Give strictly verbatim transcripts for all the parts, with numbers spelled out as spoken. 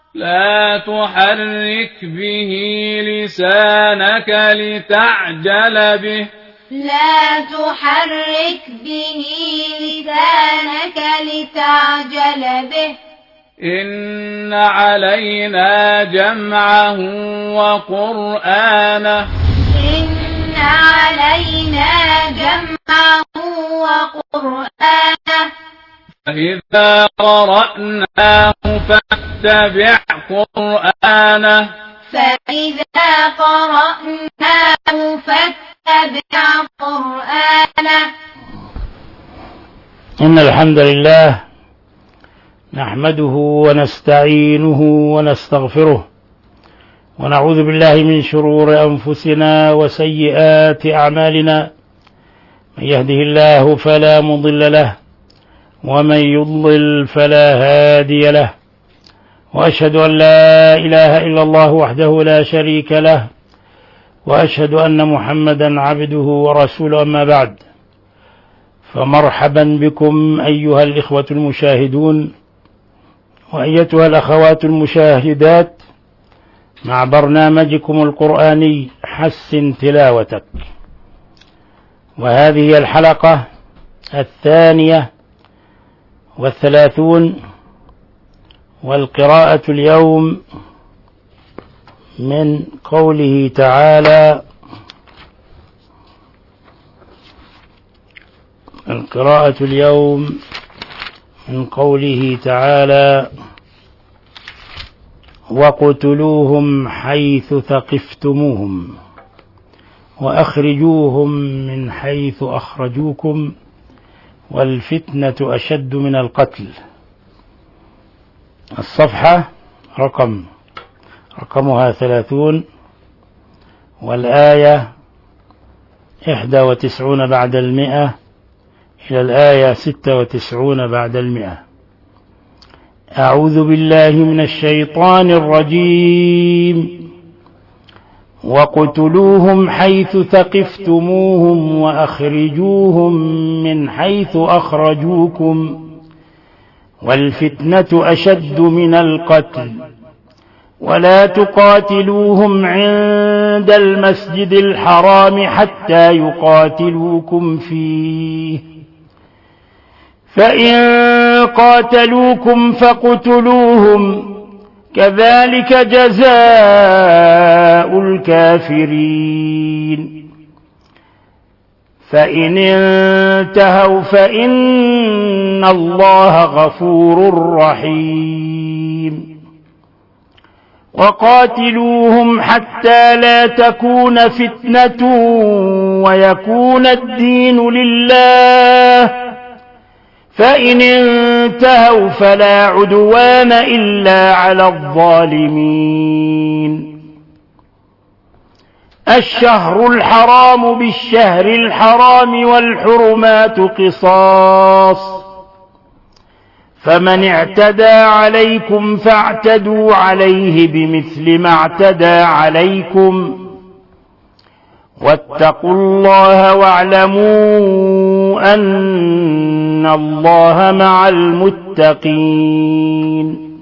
لا تحرك به لسانك لتعجل به لا تحرك به لسانك لتعجل به إن علينا جمعه وقرآنه إن علينا جمعه وقرآنه فإذا قرأناه فاتبع قرآنه فإذا قرأناه فاتبع قرآنه إن الحمد لله نحمده ونستعينه ونستغفره ونعوذ بالله من شرور أنفسنا وسيئات أعمالنا. من يهده الله فلا مضل له ومن يضلل فلا هادي له، وأشهد أن لا إله إلا الله وحده لا شريك له، وأشهد أن محمدا عبده ورسوله. أما بعد، فمرحبا بكم أيها الإخوة المشاهدون وأيتها الأخوات المشاهدات مع برنامجكم القرآني حسن تلاوتك، وهذه الحلقة الثانية والثلاثون، والقراءة اليوم من قوله تعالى القراءة اليوم من قوله تعالى وقتلوهم حيث ثقفتموهم وأخرجوهم من حيث أخرجوكم والفتنة أشد من القتل. الصفحة رقم رقمها ثلاثون، والآية إحدى وتسعون بعد المئة إلى الآية ستة وتسعون بعد المئة. أعوذ بالله من الشيطان الرجيم. وقتلوهم حيث ثقفتموهم وأخرجوهم من حيث أخرجوكم والفتنة أشد من القتل ولا تقاتلوهم عند المسجد الحرام حتى يقاتلوكم فيه، فإن قاتلوكم فاقتلوهم كذلك جزاء الكافرين. فإن انتهوا فإن الله غفور رحيم. وقاتلوهم حتى لا تكون فتنة ويكون الدين لله، فإن انتهوا فلا عدوان إلا على الظالمين. الشهر الحرام بالشهر الحرام والحرمات قصاص، فمن اعتدى عليكم فاعتدوا عليه بمثل ما اعتدى عليكم، واتقوا الله واعلموا أن الله مع المتقين.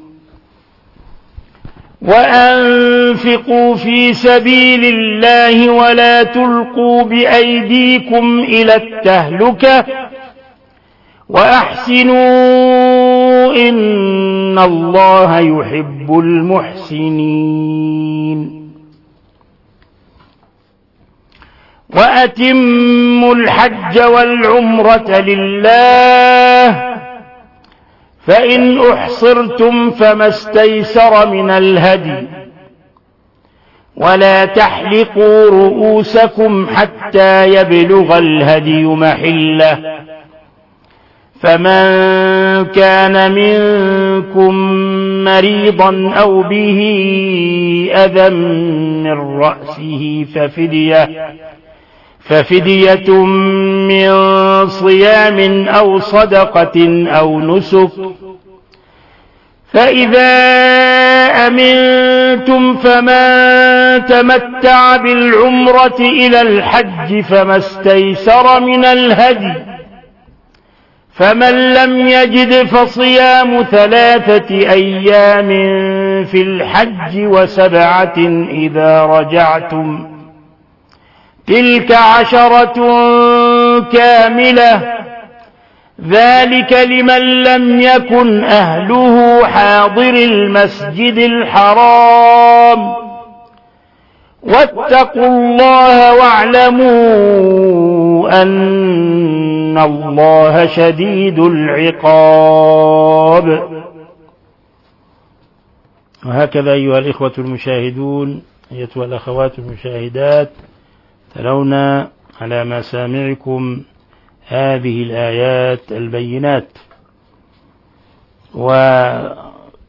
وأنفقوا في سبيل الله ولا تلقوا بأيديكم إلى التهلكة وأحسنوا إن الله يحب المحسنين. وأتموا الحج والعمرة لله، فإن أحصرتم فما استيسر من الهدي، ولا تحلقوا رؤوسكم حتى يبلغ الهدي محله، فمن كان منكم مريضا أو به أذى من رأسه ففدية ففدية من صيام أو صدقة أو نسك، فإذا أمنتم فمن تمتع بالعمرة إلى الحج فما استيسر من الهدي، فمن لم يجد فصيام ثلاثة أيام في الحج وسبعة إذا رجعتم تلك عشرة كاملة ذلك لمن لم يكن أهله حاضر المسجد الحرام واتقوا الله واعلموا أن الله شديد العقاب. وهكذا أيها الإخوة المشاهدون أيتها الأخوات المشاهدات تلون على مسامعكم هذه الآيات البينات. وقد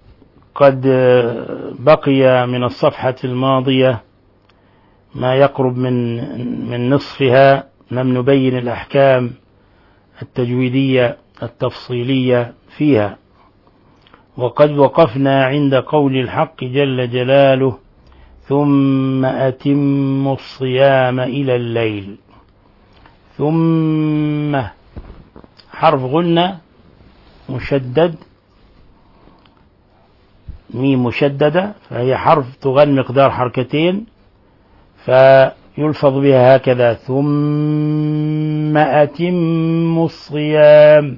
بقي من الصفحة الماضية ما يقرب من من نصفها، لم نبين الأحكام التجويدية التفصيلية فيها، وقد وقفنا عند قول الحق جل جلاله ثم أتموا الصيام إلى الليل. ثم حرف غنة مشدد، ميم مشددة، فهي حرف تغن مقدار حركتين، فيلفظ بها هكذا ثم أتموا الصيام،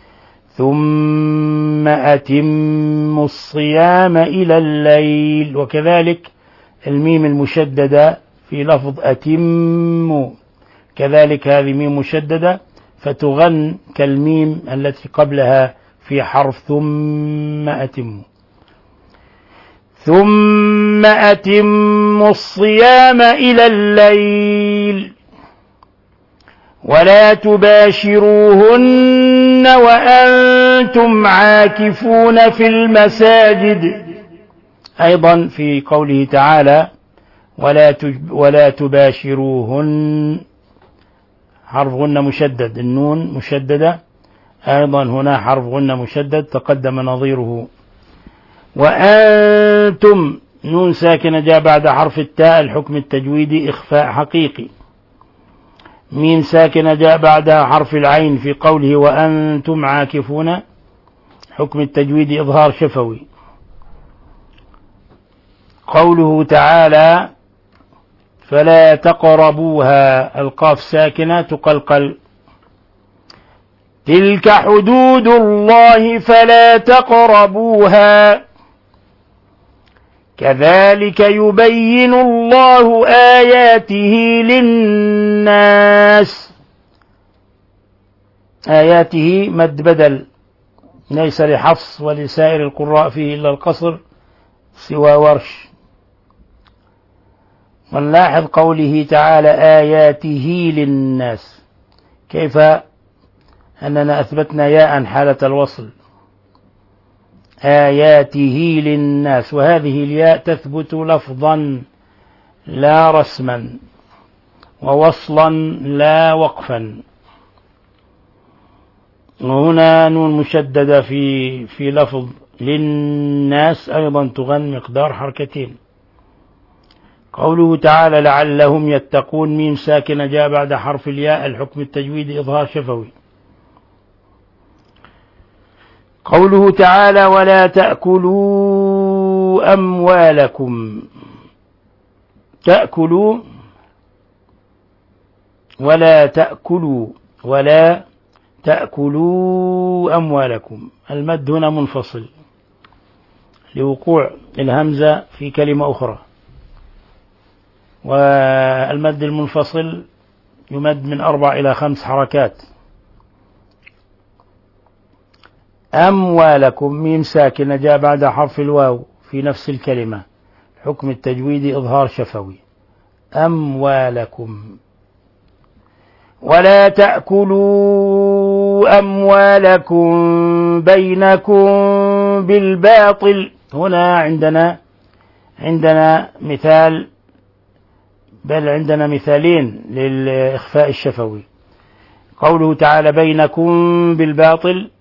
ثم أتموا الصيام إلى الليل. وكذلك الميم المشددة في لفظ أتموا، كذلك هذه ميم مشددة فتغن كالميم التي قبلها في حرف ثم أتموا. ثم أتموا الصيام إلى الليل ولا تباشروهن وأنتم عاكفون في المساجد. أيضا في قوله تعالى ولا ولا تباشروهن، حرف غنة مشدد، النون مشددة، أيضا هنا حرف غنة مشدد تقدم نظيره. وأنتم نون ساكنة جاء بعد حرف التاء، الحكم التجويدي إخفاء حقيقي. ميم ساكنة جاء بعدها حرف العين في قوله وأنتم عاكفون، حكم التجويدي إظهار شفوي. قوله تعالى فلا تقربوها، القاف ساكنة تقلقل. تلك حدود الله فلا تقربوها كذلك يبين الله آياته للناس. آياته مد بدل، ليس لحفص ولسائر القراء فيه إلا القصر سوى ورش. ونلاحظ قوله تعالى آياته للناس، كيف أننا أثبتنا ياء حالة الوصل، آياته للناس، وهذه الياء تثبت لفظا لا رسما، ووصلا لا وقفا. وهنا نون مشددة في في لفظ للناس أيضا تغن مقدار حركتين. قوله تعالى لعلهم يتقون، ميم ساكنة جاء بعد حرف الياء، الحكم التجويدي إظهار شفوي. قوله تعالى ولا تأكلوا أموالكم، تأكلوا ولا تأكلوا ولا تأكلوا أموالكم، المد هنا منفصل لوقوع الهمزة في كلمة أخرى، والمد المنفصل يمد من أربع إلى خمس حركات. أموالكم ميم ساكنة جاء بعد حرف الواو في نفس الكلمة، حكم التجويد إظهار شفوي. أموالكم. ولا تأكلوا أموالكم بينكم بالباطل، هنا عندنا عندنا مثال، بل عندنا مثالين للإخفاء الشفوي. قوله تعالى بينكم بالباطل،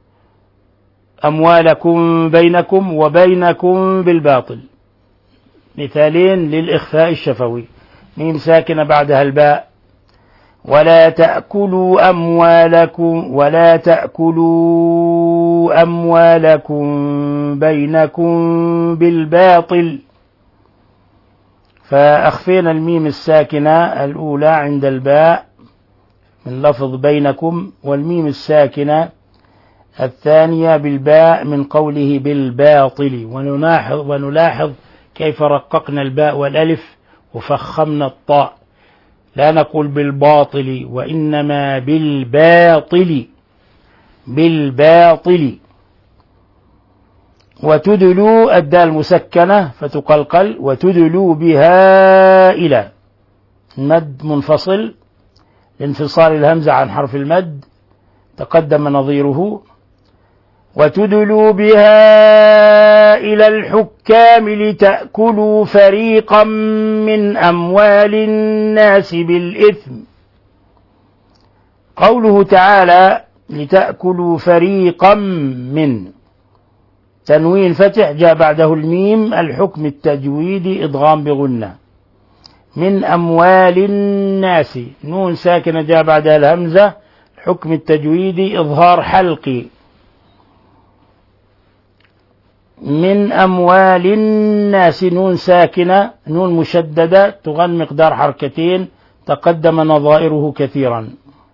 أموالكم بينكم وبينكم بالباطل، مثالين للإخفاء الشفوي. ميم ساكنة بعدها الباء، ولا تأكلوا أموالكم ولا تأكلوا أموالكم بينكم بالباطل. فأخفينا الميم الساكنة الأولى عند الباء من لفظ بينكم، والميم الساكنة الثانية بالباء من قوله بالباطل. ونلاحظ, ونلاحظ كيف رققنا الباء والألف وفخمنا الطاء، لا نقول بالباطل وإنما بالباطل بالباطل. وتدلوا الدال مسكنة فتقلقل، وتدلوا بها إلى مد منفصل لانفصال الهمزة عن حرف المد تقدم نظيره. وتدلوا بها إلى الحكام لتأكلوا فريقا من أموال الناس بالإثم. قوله تعالى لتأكلوا فريقا من، تنوين فتح جاء بعده الميم، الحكم التجويدي إدغام بغنة. من أموال الناس، نون ساكنة جاء بعدها الهمزة، حكم التجويدي إظهار حلقي. من أموال الناس، نون ساكنة نون مشددة تغن مقدار حركتين تقدم نظائره كثيرا.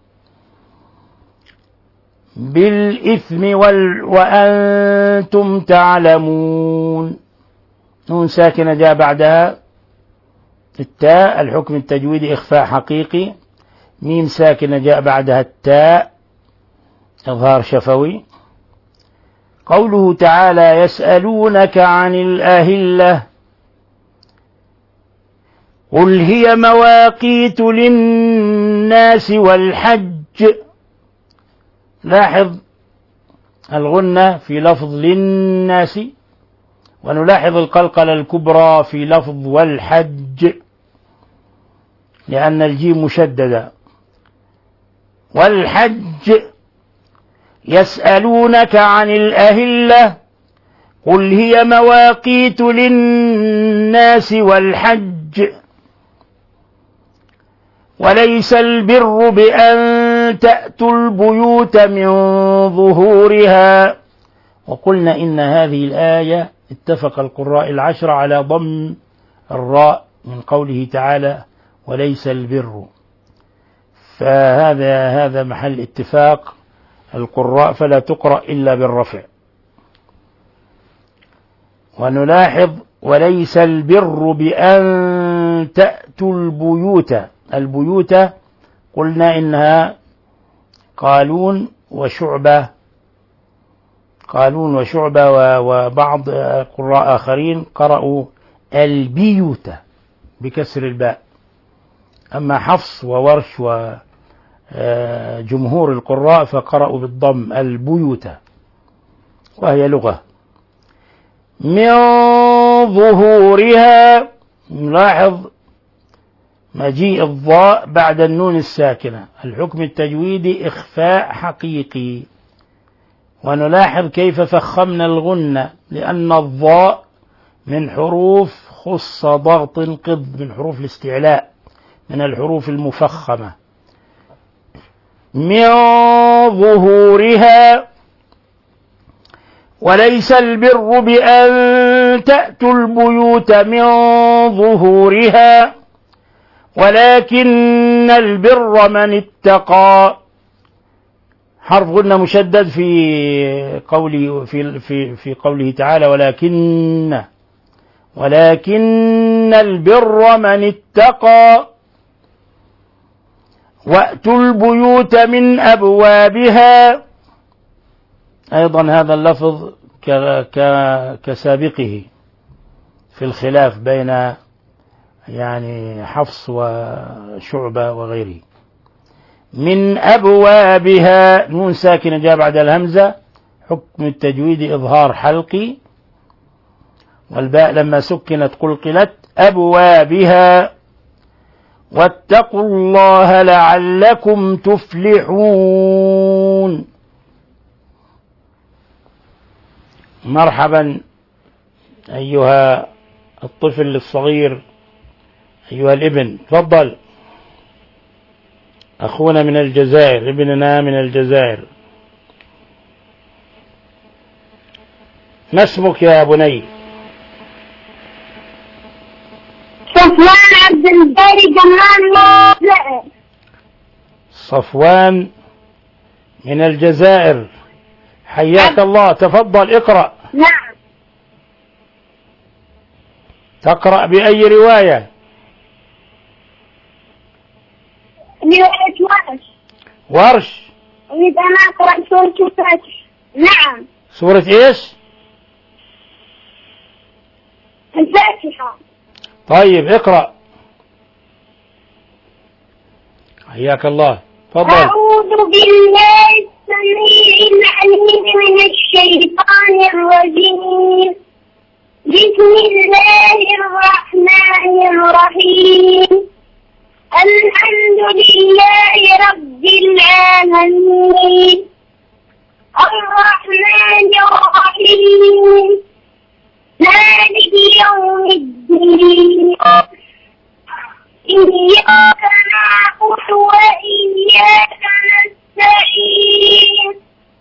بالإثم وال... وأنتم تعلمون، نون ساكنة جاء بعدها التاء، الحكم التجويدي إخفاء حقيقي. ميم ساكنة جاء بعدها التاء، إظهار شفوي. قوله تعالى يسألونك عن الأهلة قل هي مواقيت للناس والحج. لاحظ الغنة في لفظ للناس، ونلاحظ القلقلة الكبرى في لفظ والحج لأن الجيم مشددة. والحج يسألونك عن الأهلة قل هي مواقيت للناس والحج وليس البر بأن تأتوا البيوت من ظهورها. وقلنا إن هذه الآية اتفق القراء العشرة على ضم الراء من قوله تعالى وليس البر، فهذا هذا محل اتفاق القراء، فلا تقرأ إلا بالرفع. ونلاحظ وليس البر بأن تأتوا البيوت، البيوت قلنا إنها قالون وشعبة، قالون وشعبة وبعض قراء آخرين قرأوا البيوت بكسر الباء. أما حفص وورش وجمهور القراء فقرأوا بالضم البيوت، وهي لغة. من ظهورها، نلاحظ مجيء الضاء بعد النون الساكنة، الحكم التجويدي إخفاء حقيقي. ونلاحظ كيف فخمنا الغنة، لأن الضاء من حروف خص ضغط قض، من حروف الاستعلاء، من الحروف المفخمة. من ظهورها وليس البر بأن تأتوا البيوت من ظهورها ولكن البر من اتقى. حرف غنة مشدد في قوله في في في قوله تعالى ولكن ولكن البر من اتقى. وأتوا البيوت من أبوابها، أيضا هذا اللفظ كسابقه في الخلاف بين يعني حفص وشعبة وغيره. من أبوابها، نون ساكنة جاء بعد الهمزة، حكم التجويد إظهار حلقي، والباء لما سكنت قلقلت. أبوابها واتقوا الله لعلكم تفلحون. مرحبا أيها الطفل الصغير، أيها الابن، تفضل. أخونا من الجزائر، ابننا من الجزائر. ما اسمك يا بني؟ صفوان عبد الباري جمال. صفوان من الجزائر، حياك الله. تفضل اقرأ. نعم. تقرأ بأي رواية؟ رواية ورش. ورش. أريد أن أقرأ سورة الفاتحة. نعم. سورة إيش؟ الفاتحة. طيب اقرأ. حياك الله. تفضل. أعوذ بالله السميع العليم من الشيطان الرجيم. بسم الله الرحمن الرحيم. الحمد لله رب العالمين الرحمن الرحيم مالك يوم الدين إياك نعبد وإياك نستعين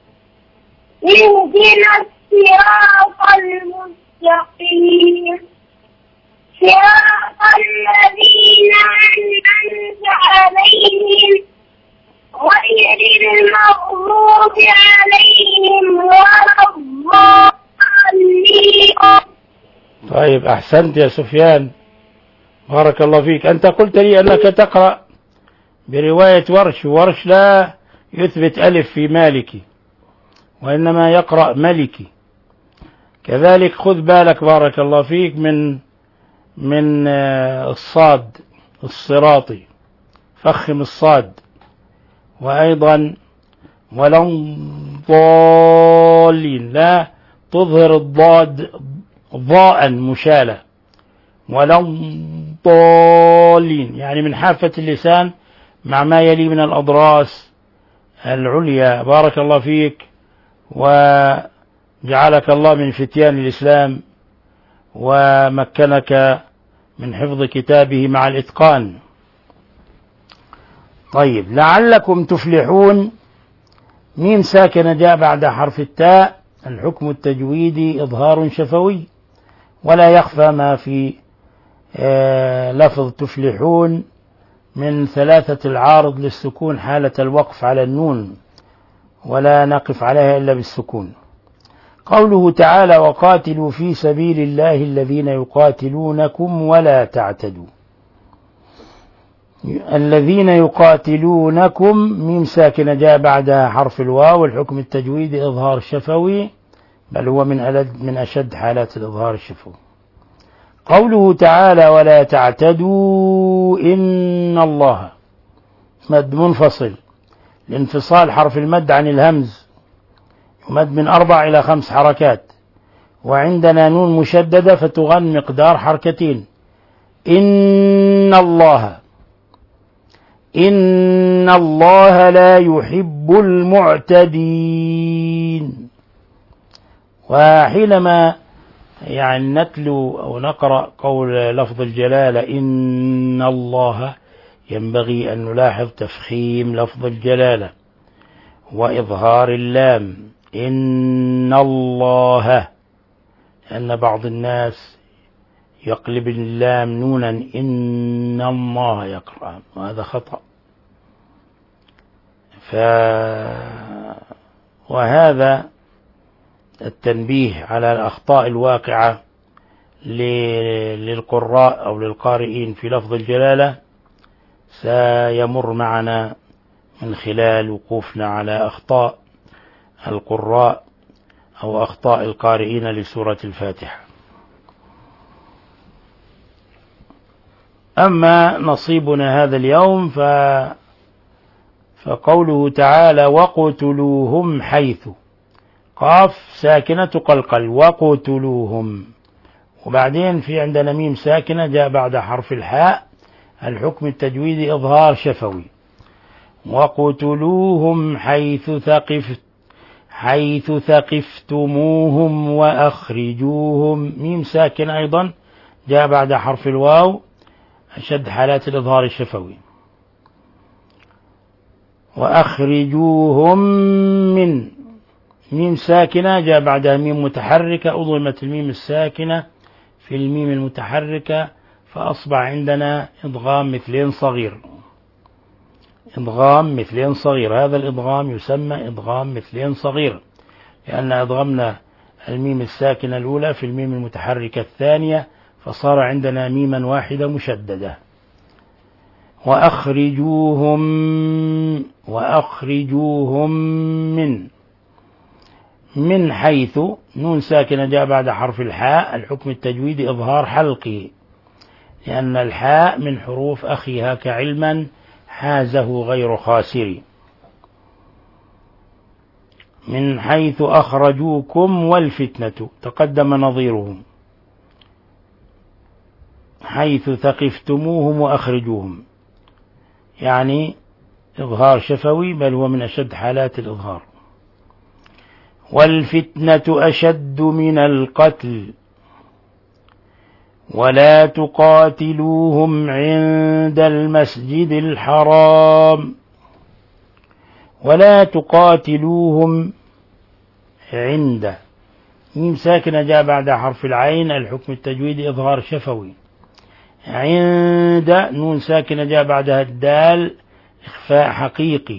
اهدنا الصراط المستقيم صراط الذين أنعمت عليهم غير المغضوب عليهم ولا الضالين. طيب أحسنت يا سفيان، بارك الله فيك. أنت قلت لي أنك تقرأ برواية ورش، ورش لا يثبت ألف في مالكي وإنما يقرأ ملكي. كذلك خذ بالك بارك الله فيك من من الصاد الصراطي، فخم الصاد. وأيضا ولا ضالين، لا تظهر الضاد ضاء مشالة. ولا ضالين يعني من حافة اللسان مع ما يلي من الأضراس العليا. بارك الله فيك وجعلك الله من فتيان الإسلام ومكنك من حفظ كتابه مع الإتقان. طيب لعلكم تفلحون، ميم ساكنة جاء بعد حرف التاء. الحكم التجويدي إظهار شفوي، ولا يخفى ما في آه لفظ تفلحون من ثلاثة العارض للسكون حالة الوقف على النون، ولا نقف عليها إلا بالسكون. قوله تعالى وقاتلوا في سبيل الله الذين يقاتلونكم ولا تعتدوا. الذين يقاتلونكم ميم ساكنة جاء بعدها حرف الواو. الحكم التجويدي إظهار شفوي، بل هو من ألد من أشد حالات الإظهار الشفوي. قوله تعالى ولا تعتدوا إن الله، مد منفصل لانفصال حرف المد عن الهمز، يمد من أربع إلى خمس حركات، وعندنا نون مشددة فتغن مقدار حركتين. إن الله، إن الله لا يحب المعتدين. وحينما يعني نتلو أو نقرأ قول لفظ الجلالة إن الله، ينبغي أن نلاحظ تفخيم لفظ الجلالة وإظهار اللام إن الله، لأن بعض الناس يقلب اللام نونا إن الله يقرأ، وهذا خطأ. ف وهذا التنبيه على الأخطاء الواقعة للقراء أو للقارئين في لفظ الجلالة سيمر معنا من خلال وقوفنا على أخطاء القراء أو أخطاء القارئين لسورة الفاتحة. أما نصيبنا هذا اليوم ف... فقوله تعالى وقتلوهم حيث، قاف ساكنة قلقل وقتلوهم، وبعدين في عندنا ميم ساكنة جاء بعد حرف الحاء. الحكم التجويدي إظهار شفوي. وقتلوهم حيث ثقفت حيث ثقفتموهم وأخرجوهم، ميم ساكن أيضا جاء بعد حرف الواو، أشد حالات الإظهار الشفوي. وأخرجوهم من ميم ساكنة جاء بعدها ميم متحركة، أضمت الميم الساكنة في الميم المتحركة فأصبح عندنا إدغام مثلين صغير. إدغام مثلين صغير، هذا الإدغام يسمى إدغام مثلين صغير، لأن أدغمنا الميم الساكنة الأولى في الميم المتحركة الثانية فصار عندنا ميما واحدة مشددة. وأخرجوهم وأخرجوهم من من حيث نون ساكنة جاء بعد حرف الحاء، الحكم التجويدي إظهار حلقي، لأن الحاء من حروف أخيها كعلما حازه غير خاسر. من حيث أخرجوكم والفتنة تقدم نظيرهم، حيث ثقفتموهم وأخرجوهم، يعني إظهار شفوي، بل هو من أشد حالات الإظهار. والفتنة أشد من القتل ولا تقاتلوهم عند المسجد الحرام. ولا تقاتلوهم عند ميم ساكنة جاء بعد حرف العين، الحكم التجويدي إظهار شفوي. عند نون ساكنة جاء بعدها الدال، إخفاء حقيقي.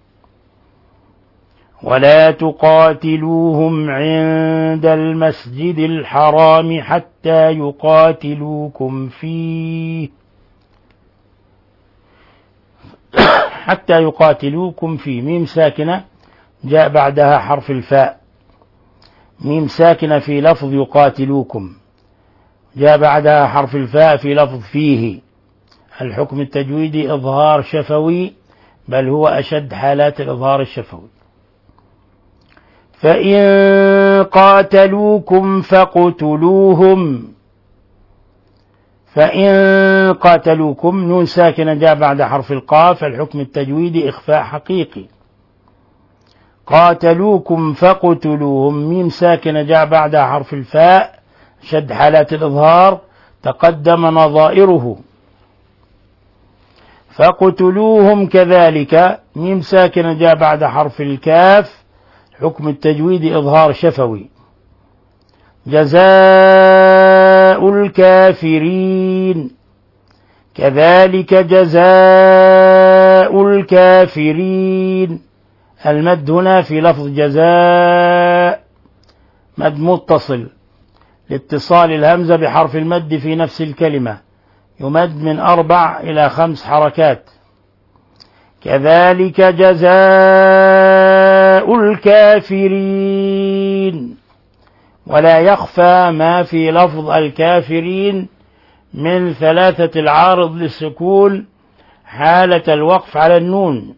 ولا تقاتلوهم عند المسجد الحرام حتى يقاتلوكم فيه حتى يقاتلوكم فيه ميم ساكنة جاء بعدها حرف الفاء، ميم ساكنة في لفظ يقاتلوكم جاء بعدها حرف الفاء في لفظ فيه، الحكم التجويدي إظهار شفوي، بل هو أشد حالات الإظهار الشفوي. فإن قاتلوكم فاقتلوهم فإن قاتلوكم نون ساكنة جاء بعد حرف القاف، الحكم التجويدي إخفاء حقيقي. قاتلوكم فاقتلوهم ميم ساكنة جاء بعدها حرف الفاء، شد حالات الإظهار، تقدم نظائره. فاقتلوهم كذلك ميم ساكنة جاء بعد حرف الكاف، حكم التجويد إظهار شفوي. جزاء الكافرين كذلك جزاء الكافرين، المد هنا في لفظ جزاء مد متصل لاتصال الهمزة بحرف المد في نفس الكلمة، يمد من أربع إلى خمس حركات. كذلك جزاء الكافرين، ولا يخفى ما في لفظ الكافرين من ثلاثة العارض للسكون حالة الوقف على النون.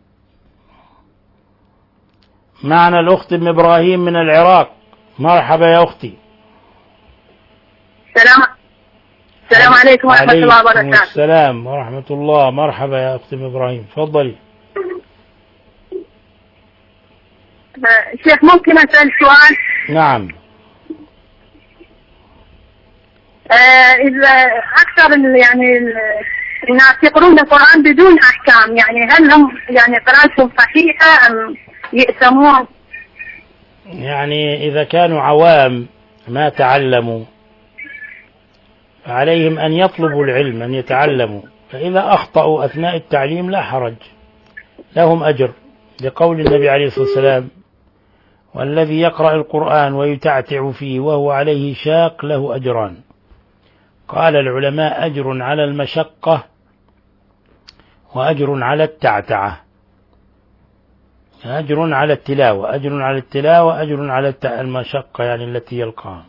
معنا الأخت ام إبراهيم من العراق، مرحبا يا أختي. السلام السلام عليكم ورحمة الله وبركاته. عليكم السلام ورحمة الله، مرحبا يا أخت ام إبراهيم، تفضلي. شيخ ممكن أسأل سؤال؟ نعم. آه إذا أكثر يعني الناس يقرون القرآن بدون أحكام، يعني هل هم يعني قراءتهم صحيحة أم يأثمون؟ يعني إذا كانوا عوام ما تعلموا فعليهم أن يطلبوا العلم، أن يتعلموا، فإذا أخطأوا أثناء التعليم لا حرج، لهم أجر، لقول النبي عليه الصلاة والسلام: والذي يقرأ القرآن ويتعتع فيه وهو عليه شاق له أجران. قال العلماء: أجر على المشقة وأجر على التعتعة. أجر على التلاوة، أجر على التلاوة، أجر على المشقة يعني التي يلقاها.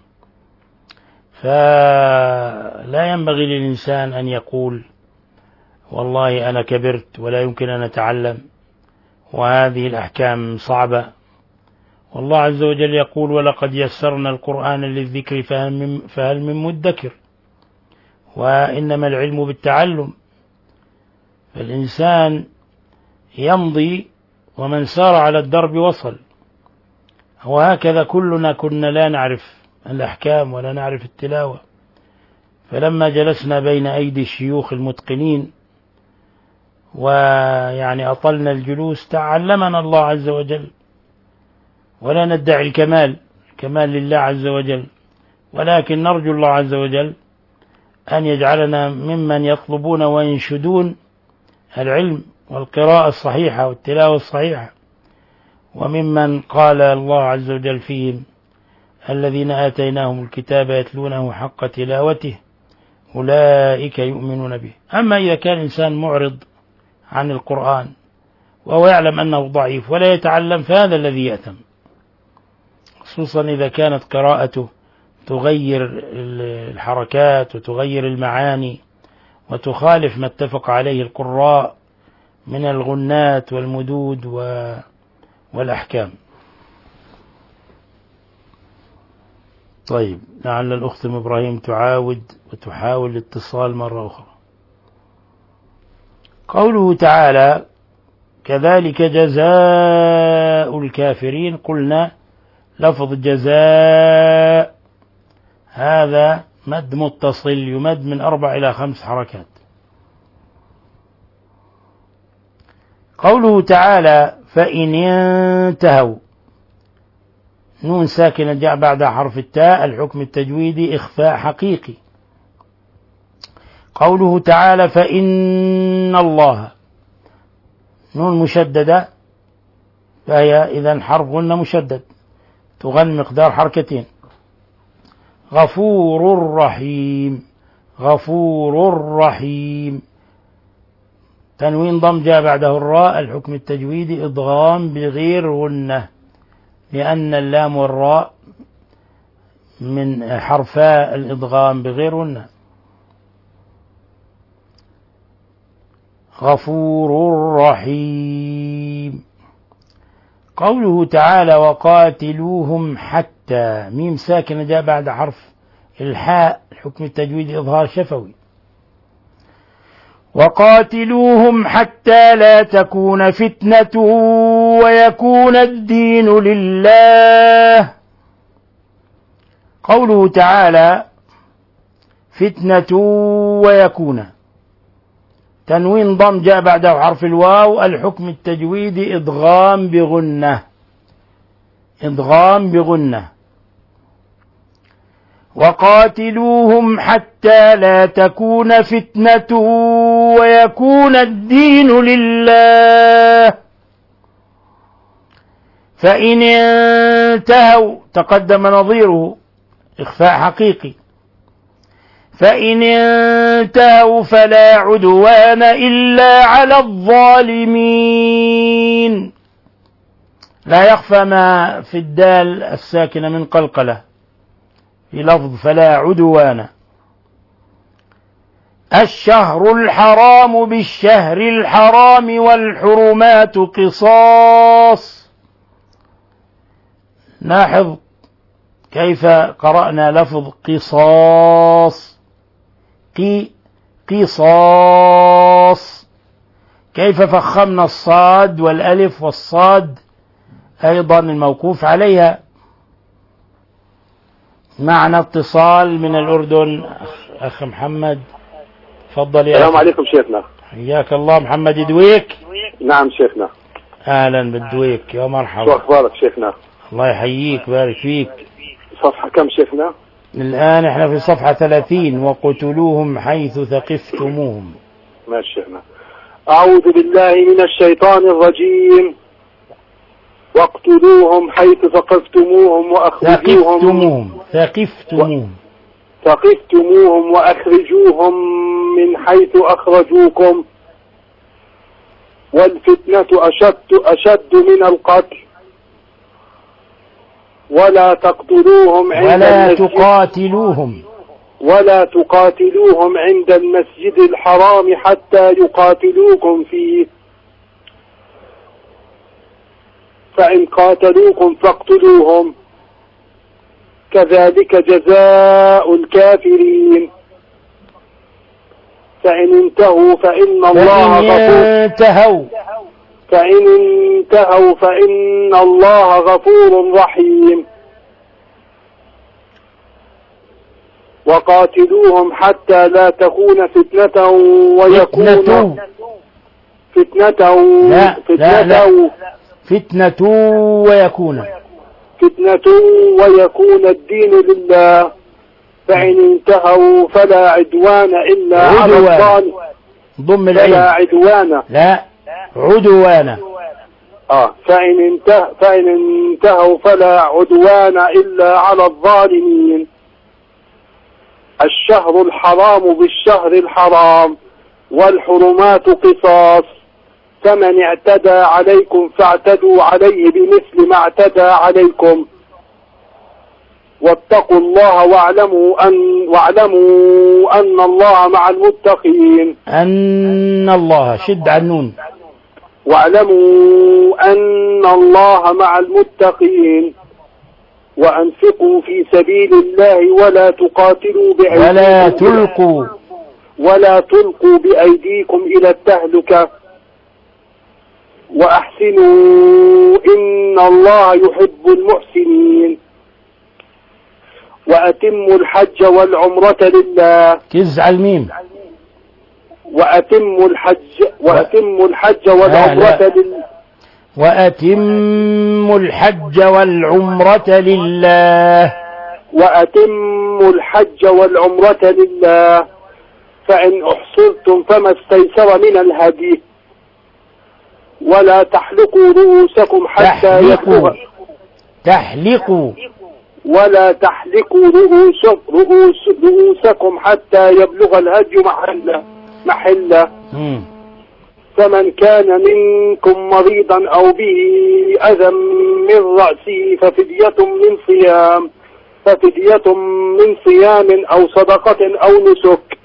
فلا ينبغي للإنسان أن يقول: والله أنا كبرت ولا يمكن أن أتعلم وهذه الأحكام صعبة. والله عز وجل يقول: ولقد يسرنا القرآن للذكر فهل من مدكر. وإنما العلم بالتعلم، فالإنسان يمضي ومن سار على الدرب وصل. وهكذا كلنا كنا لا نعرف الأحكام ولا نعرف التلاوة، فلما جلسنا بين أيدي الشيوخ المتقنين ويعني أطلنا الجلوس تعلمنا الله عز وجل، ولا ندعي الكمال، كمال لله عز وجل، ولكن نرجو الله عز وجل أن يجعلنا ممن يطلبون وينشدون العلم والقراءة الصحيحة والتلاوة الصحيحة، وممن قال الله عز وجل فيهم الذين آتيناهم الكتاب يتلونه حق تلاوته أولئك يؤمنون به. أما إذا كان إنسان معرض عن القرآن وهو يعلم أنه ضعيف ولا يتعلم فهذا الذي يأثم، خصوصا إذا كانت قراءته تغير الحركات وتغير المعاني وتخالف ما اتفق عليه القراء من الغنات والمدود والأحكام. طيب، لعل الأخت إبراهيم تعاود وتحاول الاتصال مرة أخرى. قوله تعالى كذلك جزاء الكافرين، قلنا لفظ جزاء هذا مد متصل يمد من أربع إلى خمس حركات. قوله تعالى فإن انتهوا، نون ساكنة جاء بعد حرف التاء، الحكم التجويدي إخفاء حقيقي. قوله تعالى فإن الله، نون مشددة فهي إذن حرف غنة مشدد تغن مقدار حركتين. غفور رحيم، غفور رحيم، تنوين ضم جاء بعده الراء، الحكم التجويدي إضغام بغير غنة، لأن اللام والراء من حرفاء الإضغام بغير غنة. غفور رحيم. قوله تعالى وقاتلوهم حتى، ميم ساكنة جاء بعد حرف الحاء، الحكم التجويدي إظهار شفوي. وقاتلوهم حتى لا تكون فتنة ويكون الدين لله. قوله تعالى فتنة ويكون، تنوين ضم جاء بعده حرف الواو، الحكم التجويدي إدغام بغنة، إدغام بغنة. وقاتلوهم حتى لا تكون فتنة ويكون الدين لله. فإن انتهوا تقدم نظيره إخفاء حقيقي. فإن انتهوا فلا عدوان إلا على الظالمين. لا يخفى ما في الدال الساكنة من قلقلة في لفظ فلا عدوان. الشهر الحرام بالشهر الحرام والحرمات قصاص. لاحظ كيف قرأنا لفظ قصاص، قي قصاص، كيف فخمنا الصاد والألف والصاد أيضا الموقوف عليها. معنا اتصال من الأردن، أخ محمد تفضل يا السلام عليكم شيخنا. حياك الله. محمد دويك. نعم شيخنا. أهلا بالدويك، يا مرحبا. شو أخبارك شيخنا؟ الله يحييك بارك فيك. صفحة كم شيخنا؟ الآن احنا في صفحة ثلاثين. وقتلوهم حيث ثقفتموهم. ماشي شيخنا. أعوذ بالله من الشيطان الرجيم. واقتلوهم حيث ثقفتموهم وأخرجوهم ثقفتموهم ثقفتموهم ثقفتموهم وأخرجوهم من حيث أخرجوكم والفتنة أشد أشد من القتل ولا تقتلوهم عند ولا المسجد تقاتلوهم ولا تقاتلوهم عند المسجد الحرام حتى يقاتلوكم فيه فإن قاتلوكم فاقتلوهم كذلك جزاء الكافرين فإن انتهوا فإن الله غفور انتهوا فإن انتهوا فإن الله غفور رحيم وقاتلوهم حتى لا تكون فتنة ويكون فتنته لا لا لا فتنته فتنة ويكون فتنة ويكون الدين لله، فإن انتهوا فلا عدوان إلا على عدوان. الظالمين. ضم فلا العين. عدوان. لا عدوان. آه فإن انته فإن انتهوا فلا عدوان إلا على الظالمين. الشهر الحرام بالشهر الحرام والحرمات قصاص، فمن اعتدى عليكم فاعتدوا عليه بمثل ما اعتدى عليكم، واتقوا الله واعلموا أن واعلموا أن الله مع المتقين. أن الله شد على النون. واعلموا أن الله مع المتقين. وأنفقوا في سبيل الله ولا تقاتلوا بأيديكم ولا تلقوا ولا تلقوا بأيديكم إلى التهلكة، وأحسنوا إن الله يحب المحسنين. وأتموا الحج والعمرة لله. كز على الميم. وأتموا الحج وأتموا الحج والعمرة لله. وأتموا الحج والعمرة لله. وأتموا الحج والعمرة لله، فإن أحصرتم فما استيسر من الهدي، ولا تحلقوا رؤوسكم حتى يبلغ تحلقوا ولا تحلقوا رؤوس رؤوس رؤوسكم حتى يبلغ الهدي محله محله فمن كان منكم مريضا أو به أذى من رأسه ففدية من صيام ففدية من صيام أو صدقة أو نسك.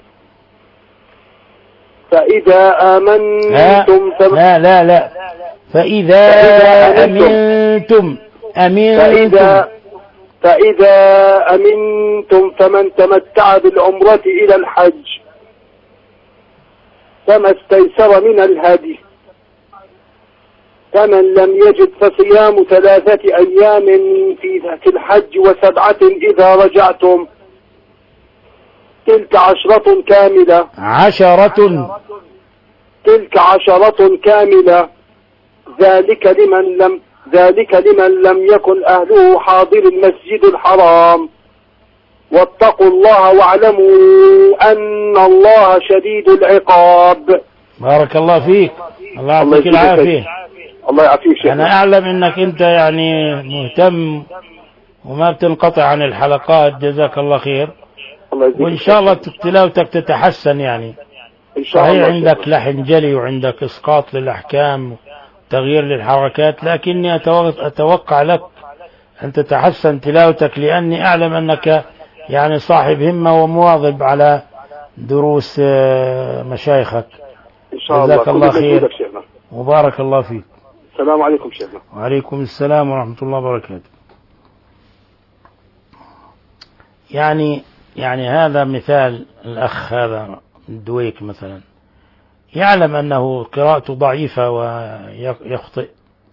فإذا آمنتم لا لا لا فإذا, فإذا أمنتم أمنتم فإذا, فإذا أمنتم فمن تمتع بالعمرة إلى الحج فما استيسر من الهدي، فمن لم يجد فصيام ثلاثة أيام في الحج وسبعة إذا رجعتم، تلك عشرة كاملة عشرة تلك عشرة كاملة ذلك لمن لم ذلك لمن لم يكن أهله حاضر المسجد الحرام. واتقوا الله واعلموا أن الله شديد العقاب. بارك الله فيك. الله يعطيك العافية. الله يعافيك شيخ. أنا أعلم أنك أنت يعني مهتم وما بتنقطع عن الحلقات، جزاك الله خير. الله وإن شاء الله تلاوتك تتحسن يعني. إن شاء صحيح الله عندك لحن جلي وعندك إسقاط للأحكام تغيير للحركات، لكني أتوقع لك أن تتحسن تلاوتك، لأني أعلم أنك يعني صاحب همة ومواظب على دروس مشايخك. إن شاء الله. جزاك الله خير وبارك الله فيك. السلام عليكم شيخنا. وعليكم السلام ورحمة الله وبركاته. يعني يعني هذا مثال الأخ هذا الدويك مثلا يعلم أنه قراءته ضعيفة ويخطئ،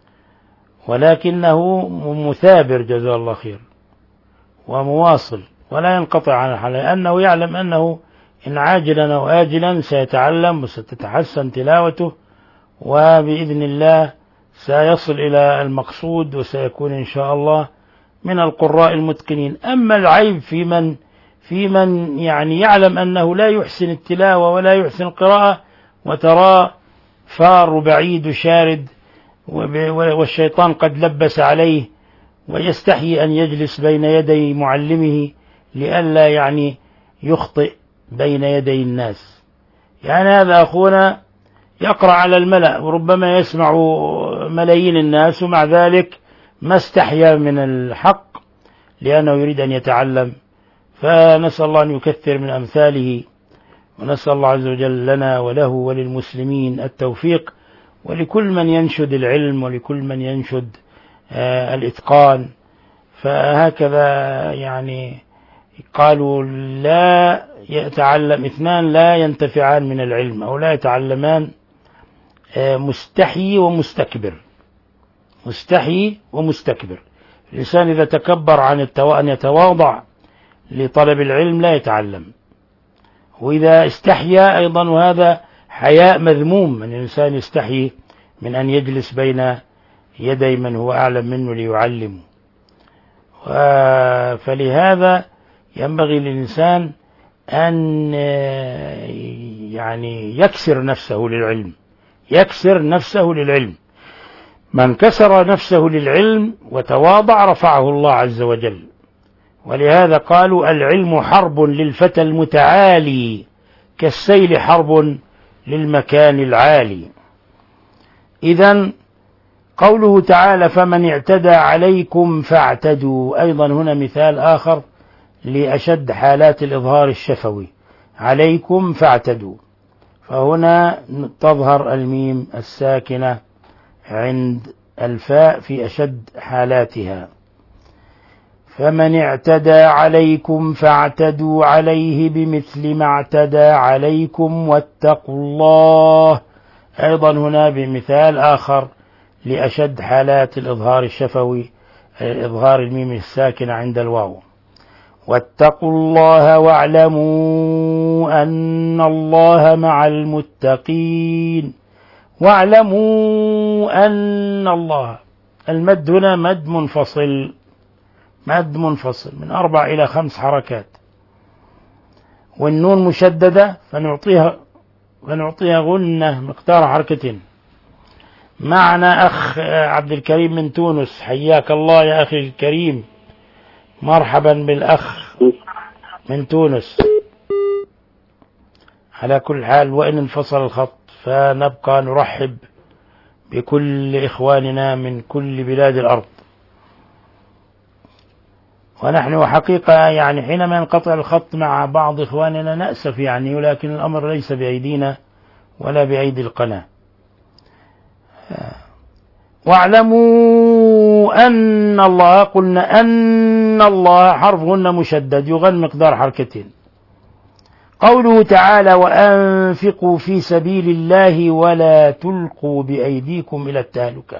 ولكنه مثابر جزاه الله خير ومواصل ولا ينقطع عن الحال، لأنه يعلم أنه إن عاجلا أو آجلا سيتعلم وستتحسن تلاوته، وبإذن الله سيصل إلى المقصود وسيكون إن شاء الله من القراء المتقنين. أما العيب في من في من يعني يعلم أنه لا يحسن التلاوة ولا يحسن القراءة، وتراه فار بعيد شارد والشيطان قد لبس عليه، ويستحي أن يجلس بين يدي معلمه لئلا يعني يخطئ بين يدي الناس. يعني هذا أخونا يقرأ على الملأ وربما يسمع ملايين الناس، ومع ذلك ما استحيا من الحق لأنه يريد أن يتعلم. فنسأل الله أن يكثر من أمثاله، ونسأل الله عز وجل لنا وله وللمسلمين التوفيق، ولكل من ينشد العلم ولكل من ينشد آه الإتقان. فهكذا يعني قالوا لا يتعلم اثنان لا ينتفعان من العلم أو لا يتعلمان، آه مستحي ومستكبر. مستحي ومستكبر. الإنسان إذا تكبر عن التو... أن يتواضع لطلب العلم لا يتعلم، وإذا استحيا أيضا، وهذا حياء مذموم، أن الإنسان يستحي من أن يجلس بين يدي من هو أعلم منه ليعلمه. فلهذا ينبغي للإنسان أن يعني يكسر نفسه للعلم، يكسر نفسه للعلم. من كسر نفسه للعلم وتواضع رفعه الله عز وجل. ولهذا قالوا العلم حرب للفتى المتعالي كالسيل حرب للمكان العالي. إذن قوله تعالى فمن اعتدى عليكم فاعتدوا، أيضا هنا مثال آخر لأشد حالات الإظهار الشفوي، عليكم فاعتدوا، فهنا تظهر الميم الساكنة عند الفاء في أشد حالاتها. فمن اعتدى عليكم فاعتدوا عليه بمثل ما اعتدى عليكم واتقوا الله، أيضا هنا بمثال آخر لأشد حالات الإظهار الشفوي، إظهار الميم الساكنة عند الواو. واتقوا الله واعلموا أن الله مع المتقين. واعلموا أن الله، المد هنا مد منفصل، مد منفصل من أربع إلى خمس حركات، والنون مشددة فنعطيها فنعطيها غنة مقدار حركتين. معنا أخ عبد الكريم من تونس، حياك الله يا أخي الكريم، مرحبا بالأخ من تونس. على كل حال وإن انفصل الخط فنبقى نرحب بكل إخواننا من كل بلاد الأرض. ونحن حقيقة يعني حينما ينقطع الخط مع بعض إخواننا نأسف يعني، ولكن الأمر ليس بأيدينا ولا بأيدي القناة. واعلموا أن الله، قلنا أن الله حرف غنة مشدد يغن مقدار حركتين. قوله تعالى وأنفقوا في سبيل الله ولا تلقوا بأيديكم إلى التهلكة.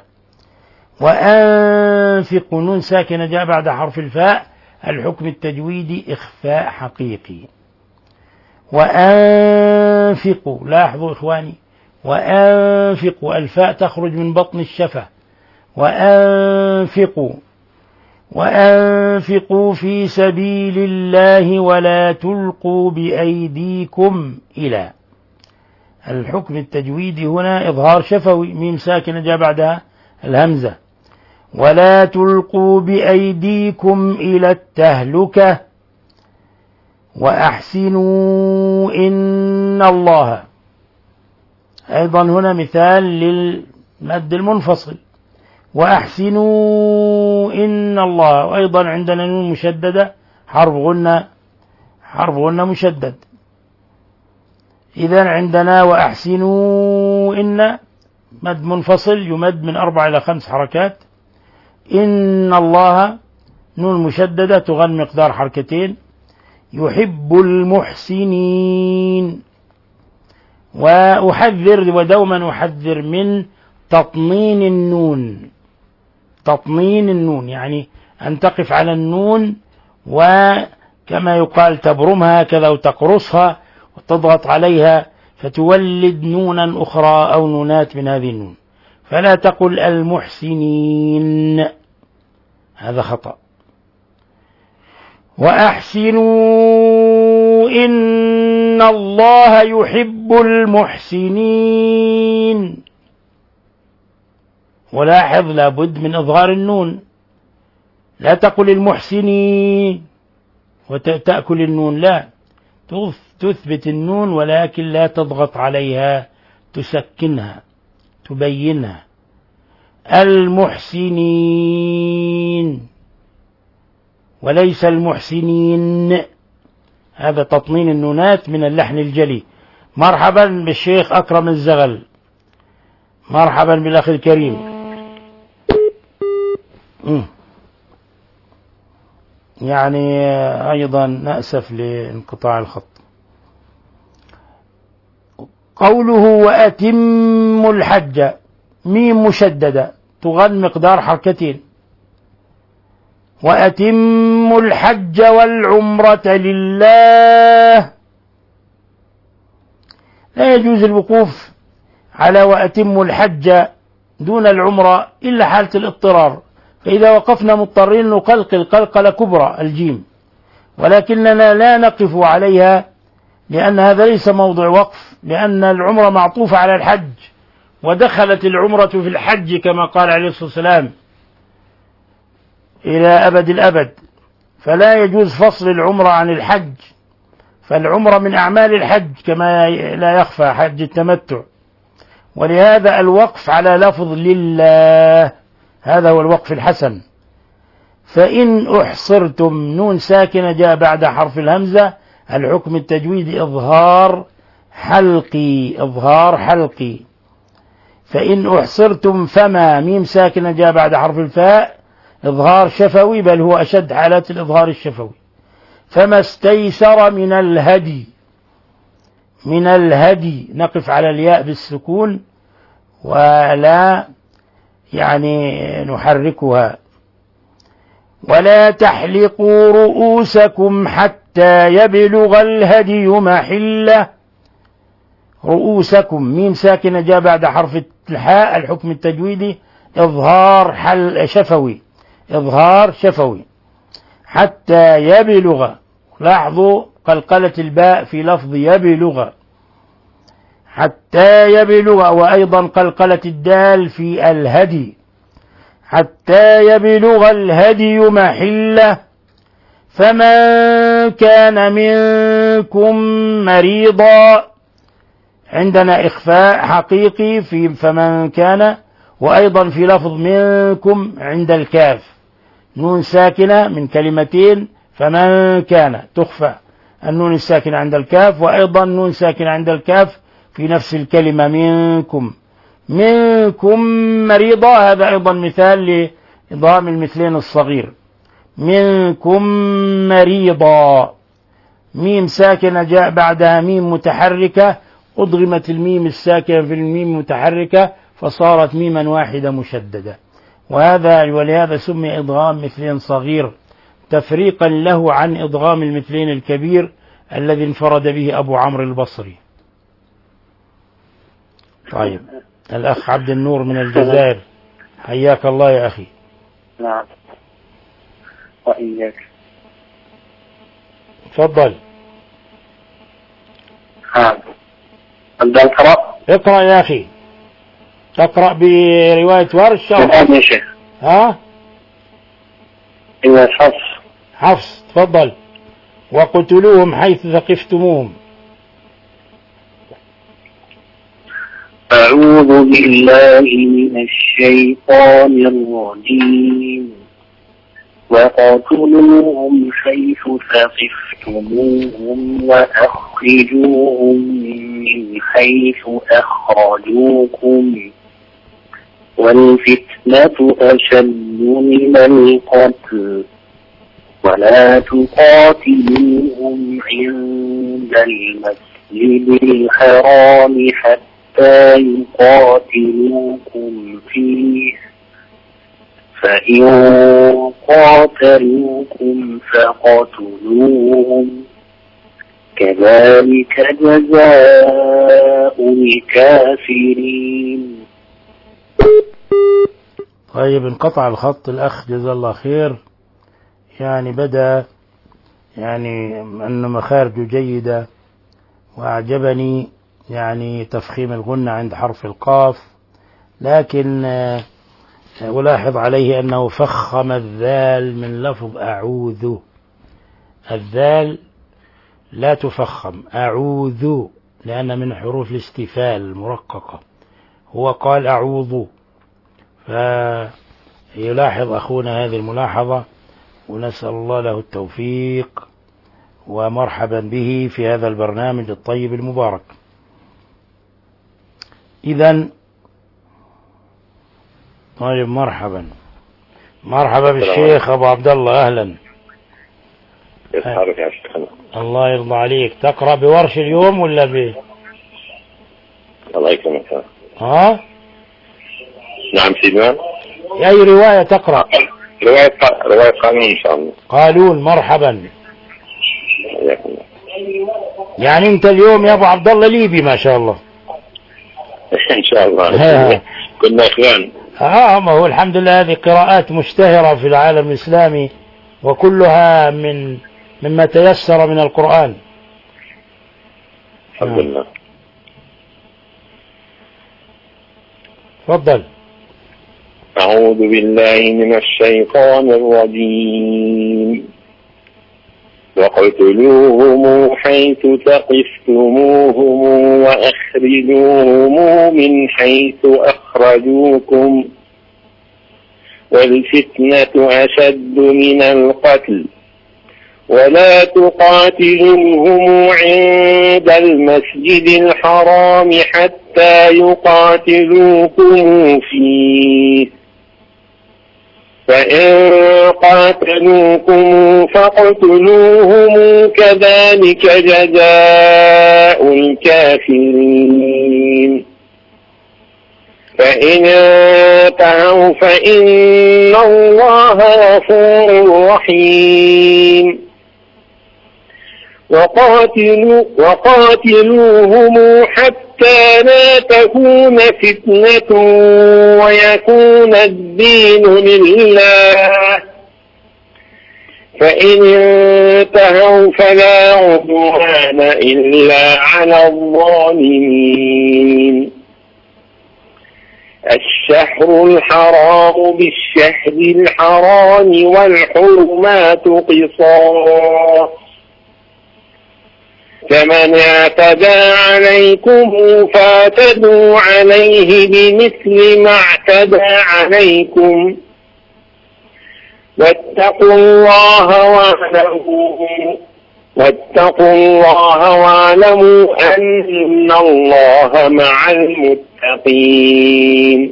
وأنفقوا، نون ساكنة جاء بعد حرف الفاء، الحكم التجويدي إخفاء حقيقي. وأنفقوا، لاحظوا إخواني، وأنفقوا الفاء تخرج من بطن الشفة. وأنفقوا وأنفقوا في سبيل الله ولا تلقوا بأيديكم إلى، الحكم التجويدي هنا إظهار شفوي، ميم ساكنة جاء بعدها الهمزة. ولا تلقوا بأيديكم إلى التهلكة وأحسنوا إن الله، أيضا هنا مثال للمد المنفصل. وأحسنوا إن الله، وأيضا عندنا نون مشددة حرف غنة حرف غنة مشدد. إذن عندنا وأحسنوا إن مد منفصل يمد من أربع إلى خمس حركات. إن الله نون مشددة تغن مقدار حركتين. يحب المحسنين. وأحذر ودوما أحذر من تطنين النون، تطنين النون يعني أن تقف على النون وكما يقال تبرمها كذا وتقرصها وتضغط عليها فتولد نونا أخرى أو نونات من هذه النون، فلا تقل المحسنين، هذا خطأ. وأحسنوا إن الله يحب المحسنين. ولاحظ لابد من إظهار النون، لا تقل المحسنين وتأكل النون، لا، تثبت النون ولكن لا تضغط عليها، تسكنها تبينها. المحسنين وليس المحسنين، هذا تطنين النونات من اللحن الجلي. مرحبا بالشيخ أكرم الزغل، مرحبا بالأخ الكريم. يعني أيضا نأسف لانقطاع الخط. قوله وأتم الحج، ميم مشددة تغن مقدار حركتين. وأتم الحج والعمرة لله. لا يجوز الوقوف على وأتم الحج دون العمرة إلا حالة الاضطرار، فإذا وقفنا مضطرين نقلقل قلقلة كبرى الجيم، ولكننا لا نقف عليها لأن هذا ليس موضع وقف، لأن العمرة معطوفة على الحج، ودخلت العمرة في الحج كما قال عليه الصلاة والسلام إلى أبد الأبد، فلا يجوز فصل العمرة عن الحج، فالعمرة من أعمال الحج كما لا يخفى حج التمتع، ولهذا الوقف على لفظ لله هذا هو الوقف الحسن. فإن أحصرتم نون ساكنة جاء بعد حرف الهمزة، الحكم التجويدي إظهار حلقي، إظهار حلقي. فإن أحصرتم فما ميم ساكنة جاء بعد حرف الفاء، إظهار شفوي، بل هو أشد حالات الإظهار الشفوي. فما استيسر من الهدي، من الهدي نقف على الياء بالسكون ولا يعني نحركها. ولا تحلقوا رؤوسكم حتى يبلغ الهدي محله، رؤوسكم ميم ساكنة جاء بعد حرف الحاء، الحكم التجويدي إظهار حل شفوي، إظهار شفوي. حتى يبلغ، لاحظوا قلقلة الباء في لفظ يبلغ، حتى يبلغ، وأيضا قلقلة الدال في الهدي، حتى يبلغ الهدي محله. فمن كان منكم مريضا، عندنا إخفاء حقيقي في فمن كان، وأيضا في لفظ منكم عند الكاف نون ساكنة من كلمتين، فمن كان تخفى النون الساكنة عند الكاف، وأيضا نون ساكنة عند الكاف في نفس الكلمة منكم. منكم مريضا، هذا أيضا مثال لإضغام المثلين الصغير، منكم مريضا، ميم ساكنة جاء بعدها ميم متحركة، أضغمت الميم الساكنة في الميم المتحركة فصارت ميما واحدة مشددة، وهذا ولهذا سمي إضغام مثلين صغير تفريقا له عن إضغام المثلين الكبير الذي انفرد به أبو عمرو البصري. طيب الأخ عبد النور من الجزائر، حياك الله يا أخي. نعم وإياك. تفضل. نعم أبدأ أقرأ. اقرأ يا أخي، تقرأ برواية ورش نعم يا شيخ. ها؟ إيوه حفص. حفص تفضل. وقتلوهم حيث ثقفتموهم. أعوذ بالله من الشيطان الرجيم. وقتلوهم حيث ثقفتموهم وأخرجوهم من حيث أخرجوكم والفتنة أشد من القتل ولا تقاتلوهم عند المسجد الحرام حتى يقاتلوكم فيه فإن قاتلوكم فقتلوهم كذلك جزاء الكافرين. طيب انقطع الخط الأخ جزاه الله خير، يعني بدأ يعني أن مخارجه جيدة، وأعجبني يعني تفخيم الغنة عند حرف القاف، لكن ألاحظ عليه أنه فخم الذال من لفظ أعوذ، الذال لا تفخم، أعوذ لأن من حروف الاستفال المرققة، هو قال أعوذ، فيلاحظ أخونا هذه الملاحظة، ونسأل الله له التوفيق، ومرحبا به في هذا البرنامج الطيب المبارك. إذن طيب مرحبا مرحبا بالشيخ أبو عبد الله، أهلا. يتعرف يا شيخنا. الله يرضى عليك. تقرأ بورش اليوم ولا ب الله يكرمك. ها؟ نعم سيدنا. أي رواية تقرأ؟ رواية رواية قانون إن شاء الله. قالون. مرحبا. حياكم الله. يعني أنت اليوم يا أبو عبد الله ليبي ما شاء الله. إن شاء الله. كنا إخوان. آه ما هو الحمد لله هذه قراءات مشتهرة في العالم الإسلامي وكلها من مما تيسر من القرآن. الحمد لله. تفضل. أعوذ بالله من الشيطان الرجيم. وقتلوهم حيث ثقفتموهم وأخرجوهم من حيث أخرجوكم والفتنة أشد من القتل ولا تقاتلوهم عند المسجد الحرام حتى يقاتلوكم فيه فإن قاتلوكم فاقتلوهم كذلك جزاء الكافرين فإن انتهوا فإن الله غفور رحيم وقاتلوا وقاتلوهم حتى لا تكون فتنة ويكون الدين لله فإن انتهوا فلا عدوان إلا على الظالمين الشهر الحرام بالشهر الحرام والحرمات قصاص فمن اعتدى عليكم فاعتدوا عليه بمثل ما اعتدى عليكم واتقوا الله واعلموا واتقوا الله واعلموا أن الله مع المتقين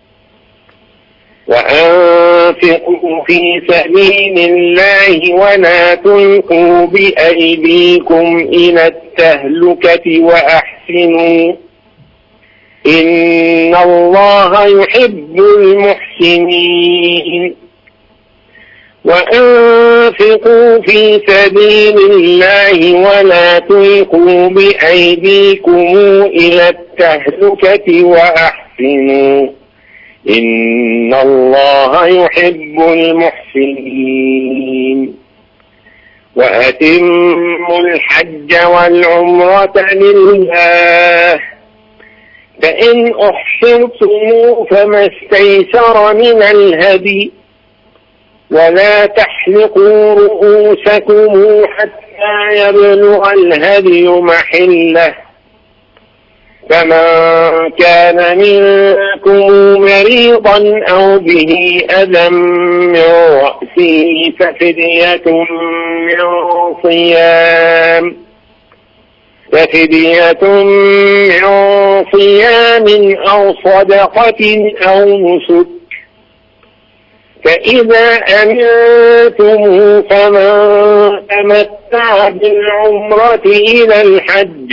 وأنفقوا في سبيل الله ولا تلقوا بأيديكم إلى التهلكة وأحسنوا إن الله يحب المحسنين وأنفقوا في سبيل الله ولا تلقوا بأيديكم إلى التهلكة وأحسنوا إن الله يحب المحسنين وأتموا الحج والعمرة لله فإن أحصرتم فما استيسر من الهدي ولا تحلقوا رؤوسكم حتى يبلغ الهدي محله فمن كان منكم مريضا أو به أذى من رأسه ففدية من صيام ففدية من صيام أو صدقة أو نسك فإذا أمنتم فمن تمتع بالعمرة إلى الحج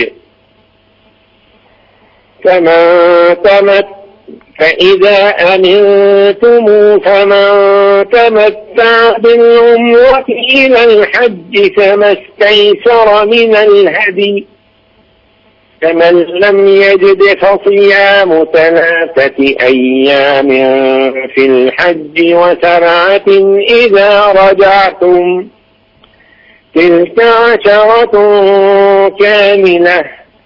فمن تمت فإذا أمنتم فمن تمتع بالعمرة إلى الحج فما استيسر من الهدي فمن لم يجد فصيام ثلاثة أيام في الحج وسبعة إذا رجعتم تلك عشرة كاملة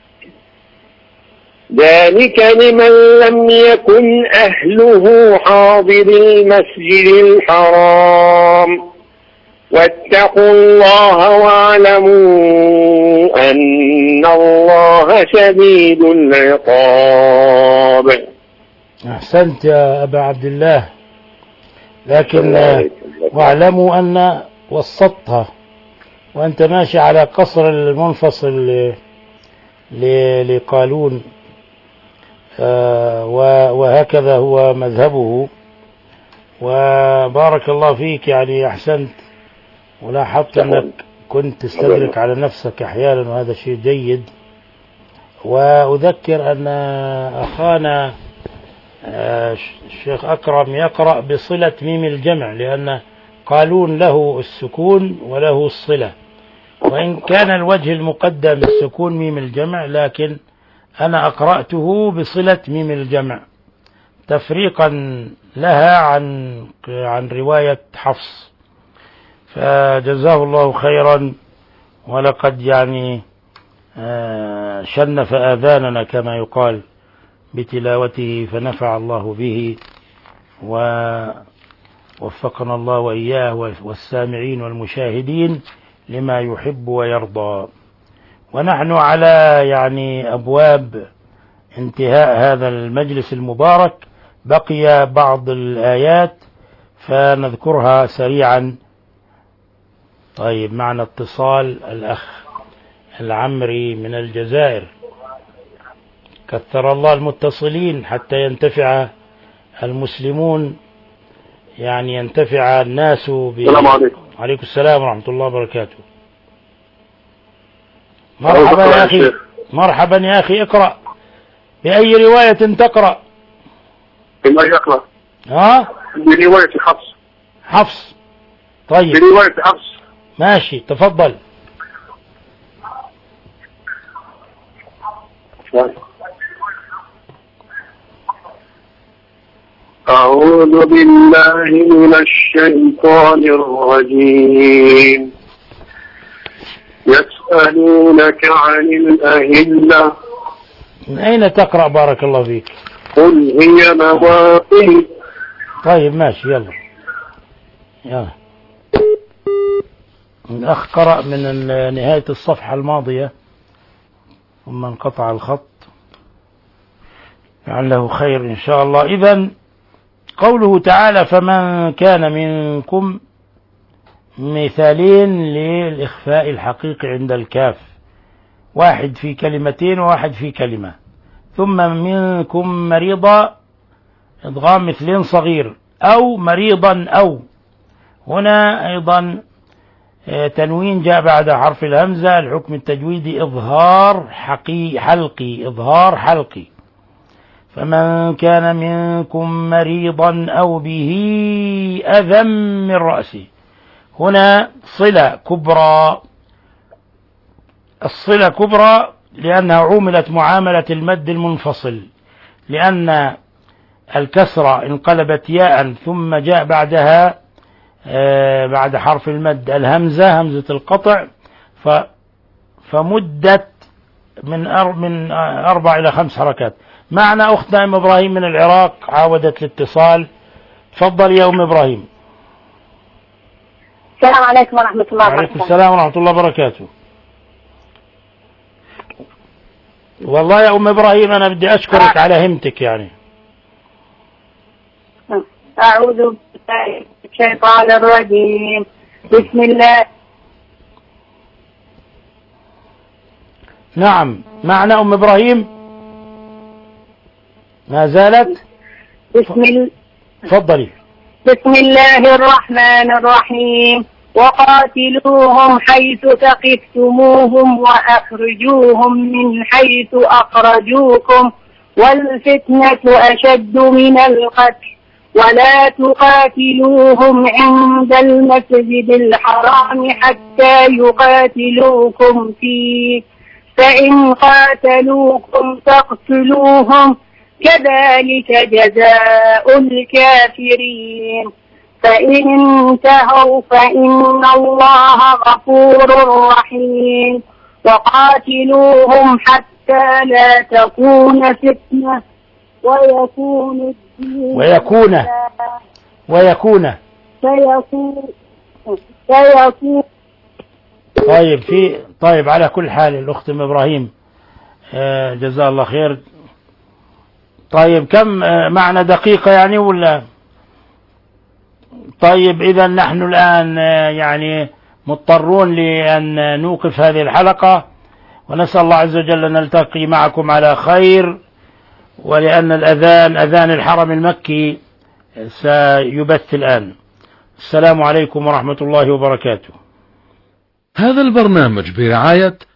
ذلك لمن لم يكن أهله حاضر المسجد الحرام واتقوا الله واعلموا أن الله شديد العقاب. أحسنت يا أبا عبد الله، لكن واعلموا أن وسطتها وأنت ماشي على قصر المنفصل لقالون، وهكذا هو مذهبه، وبارك الله فيك، يعني أحسنت، ولاحظت أنك كنت تستدرك على نفسك أحيانا وهذا شيء جيد. وأذكر أن أخانا الشيخ أكرم يقرأ بصلة ميم الجمع، لأن قالون له السكون وله الصلة، وإن كان الوجه المقدم السكون ميم الجمع، لكن أنا أقرأته بصلة ميم الجمع تفريقا لها عن عن رواية حفص، فجزاه الله خيرا، ولقد يعني شنف آذاننا كما يقال بتلاوته، فنفع الله به ووفقنا الله وإياه والسامعين والمشاهدين لما يحب ويرضى. ونحن على يعني أبواب انتهاء هذا المجلس المبارك، بقي بعض الآيات فنذكرها سريعا. طيب، معنا اتصال الأخ العمري من الجزائر. كثر الله المتصلين حتى ينتفع المسلمون، يعني ينتفع الناس ب... السلام عليكم. عليكم السلام ورحمة الله وبركاته. مرحبا يا أخي. مرحبا يا أخي، اقرأ. بأي رواية تقرأ؟ بما يقرأ ها؟ برواية حفص. حفص. طيب، برواية حفص. ماشي، تفضل. أعوذ بالله من الشيطان الرجيم. يسألونك عن الأهلة. من أين تقرأ بارك الله فيك؟ قل هي مواقيت. طيب ماشي، يلا يلا. الأخ قرأ من نهاية الصفحة الماضية ثم انقطع الخط، لعله خير إن شاء الله. إذن قوله تعالى فمن كان منكم، مثالين للإخفاء الحقيقي عند الكاف، واحد في كلمتين وواحد في كلمة. ثم منكم مريضا، إدغام مثلين صغير، أو مريضا أو، هنا أيضا تنوين جاء بعد حرف الهمزة، الحكم التجويدي إظهار حقي حلقي إظهار حلقي. فمن كان منكم مريضا أو به أذى من رأسه، هنا صلة كبرى. الصلة كبرى لأنها عوملت معاملة المد المنفصل، لأن الكسرة انقلبت ياء ثم جاء بعدها بعد حرف المد الهمزة همزة القطع، فمدت من من أربع إلى خمس حركات. معنا أختنا أم إبراهيم من العراق، عاودت الاتصال. تفضل يا أم إبراهيم. السلام عليكم ورحمة الله وبركاته. وعليكم السلام ورحمة الله وبركاته. والله يا أم إبراهيم أنا بدي أشكرك على همتك يعني. أعوذ بالله من الشيطان الرجيم. بسم الله. نعم، معنا أم إبراهيم ما زالت. بسم الله. تفضلي. بسم الله الرحمن الرحيم. وقاتلوهم حيث ثقفتموهم وأخرجوهم من حيث أخرجوكم والفتنة أشد من القتل ولا تقاتلوهم عند المسجد الحرام حتى يقاتلوكم فيه فإن قاتلوكم فاقتلوهم كذلك جزاء الكافرين فإن انتهوا فإن الله غفور رحيم وقاتلوهم حتى لا تكون فتنة ويكون ويكون ويكون سيكون سيكون طيب في طيب على كل حال الأخت أم إبراهيم آه جزاه الله خير. طيب كم آه معنا دقيقة يعني ولا؟ طيب إذا نحن الآن آه يعني مضطرون لأن نوقف هذه الحلقة، ونسأل الله عز وجل أن نلتقي معكم على خير، ولأن الأذان أذان الحرم المكي سيبث الآن. السلام عليكم ورحمة الله وبركاته. هذا البرنامج برعاية